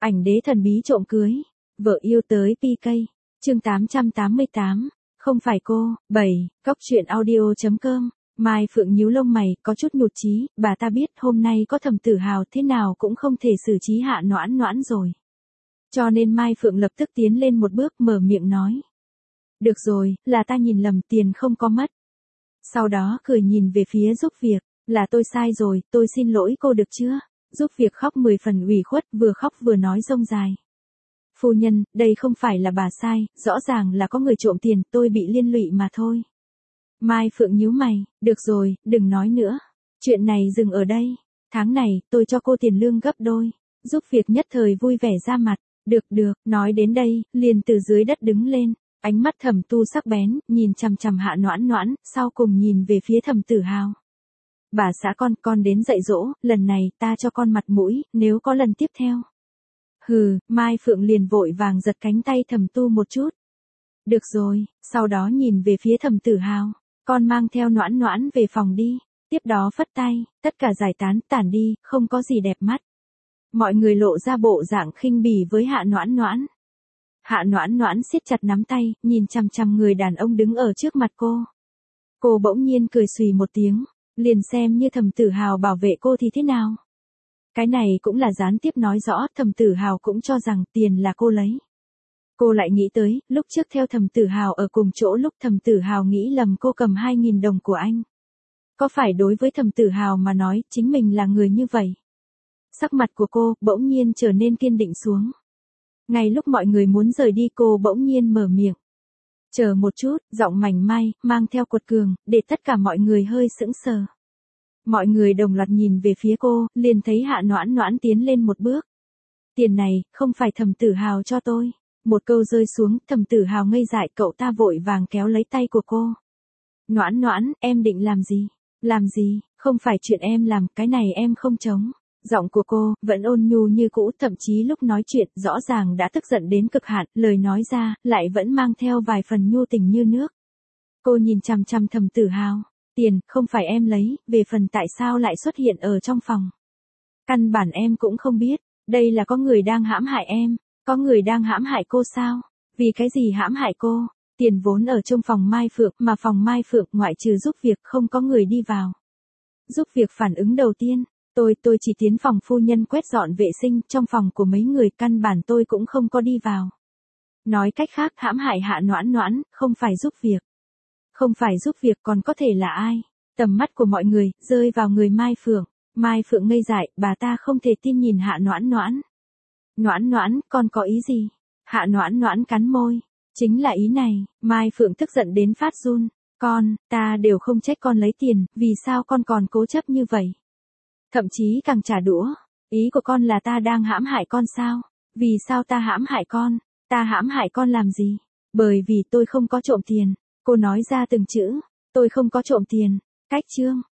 Ảnh đế thần bí trộm cưới. Vợ yêu tới PK. Chương 888. Không phải cô. 7. Cóc truyện audio.com. Mai Phượng nhíu lông mày, có chút nhụt chí, bà ta biết hôm nay có Thẩm Tử Hào thế nào cũng không thể xử trí Hạ Noãn Noãn rồi. Cho nên Mai Phượng lập tức tiến lên một bước mở miệng nói. Được rồi, là ta nhìn lầm, tiền không có mất. Sau đó cười nhìn về phía giúp việc, là tôi sai rồi, tôi xin lỗi cô được chưa? Giúp việc khóc 10 phần ủy khuất, vừa khóc vừa nói rông dài. Phu nhân, đây không phải là bà sai, rõ ràng là có người trộm tiền, tôi bị liên lụy mà thôi. Mai Phượng nhíu mày, được rồi, đừng nói nữa. Chuyện này dừng ở đây. Tháng này, tôi cho cô tiền lương gấp đôi. Giúp việc nhất thời vui vẻ ra mặt. Được, nói đến đây, liền từ dưới đất đứng lên. Ánh mắt Thẩm Tu sắc bén, nhìn chằm chằm Hạ Noãn Noãn, sau cùng nhìn về phía Thẩm Tử Hào. Bà xã con đến dạy dỗ, lần này ta cho con mặt mũi, nếu có lần tiếp theo. Hừ, Mai Phượng liền vội vàng giật cánh tay Thẩm Tu một chút. Được rồi, sau đó nhìn về phía Thẩm Tử Hào. Con mang theo Noãn Noãn về phòng đi. Tiếp đó phất tay, tất cả giải tản đi, không có gì đẹp mắt. Mọi người lộ ra bộ dạng khinh bỉ với Hạ Noãn Noãn. Hạ Noãn Noãn siết chặt nắm tay, nhìn chằm chằm người đàn ông đứng ở trước mặt cô. Cô bỗng nhiên cười xùy một tiếng, liền xem như Thẩm Tử Hào bảo vệ cô thì thế nào. Cái này cũng là gián tiếp nói rõ, Thẩm Tử Hào cũng cho rằng tiền là cô lấy. Cô lại nghĩ tới, lúc trước theo Thẩm Tử Hào ở cùng chỗ lúc Thẩm Tử Hào nghĩ lầm cô cầm 2.000 đồng của anh. Có phải đối với Thẩm Tử Hào mà nói, chính mình là người như vậy? Sắc mặt của cô bỗng nhiên trở nên kiên định xuống. Ngay lúc mọi người muốn rời đi cô bỗng nhiên mở miệng. Chờ một chút, giọng mảnh mai, mang theo cuột cường, để tất cả mọi người hơi sững sờ. Mọi người đồng loạt nhìn về phía cô, liền thấy Hạ Noãn Noãn tiến lên một bước. Tiền này, không phải Thẩm Tử Hào cho tôi. Một câu rơi xuống, Thẩm Tử Hào ngây dại, cậu ta vội vàng kéo lấy tay của cô. Noãn Noãn, em định làm gì? Làm gì, không phải chuyện em làm, cái này em không chống. Giọng của cô, vẫn ôn nhu như cũ, thậm chí lúc nói chuyện, rõ ràng đã tức giận đến cực hạn, lời nói ra, lại vẫn mang theo vài phần nhu tình như nước. Cô nhìn chằm chằm Thẩm Tử Hào, tiền, không phải em lấy, về phần tại sao lại xuất hiện ở trong phòng. Căn bản em cũng không biết, đây là có người đang hãm hại em, có người đang hãm hại cô sao? Vì cái gì hãm hại cô? Tiền vốn ở trong phòng Mai Phượng, mà phòng Mai Phượng ngoại trừ giúp việc không có người đi vào. Giúp việc phản ứng đầu tiên. Tôi chỉ tiến phòng phu nhân quét dọn vệ sinh, trong phòng của mấy người căn bản tôi cũng không có đi vào. Nói cách khác, hãm hại Hạ Noãn Noãn, không phải giúp việc. Không phải giúp việc còn có thể là ai? Tầm mắt của mọi người, rơi vào người Mai Phượng. Mai Phượng ngây dại, bà ta không thể tin nhìn Hạ Noãn Noãn. Noãn Noãn, con có ý gì? Hạ Noãn Noãn cắn môi. Chính là ý này, Mai Phượng tức giận đến phát run. Ta đều không trách con lấy tiền, vì sao con còn cố chấp như vậy? Thậm chí càng trả đũa. Ý của con là ta đang hãm hại con sao? Vì sao ta hãm hại con? Ta hãm hại con làm gì? Bởi vì tôi không có trộm tiền. Cô nói ra từng chữ. Tôi không có trộm tiền. Cách chương.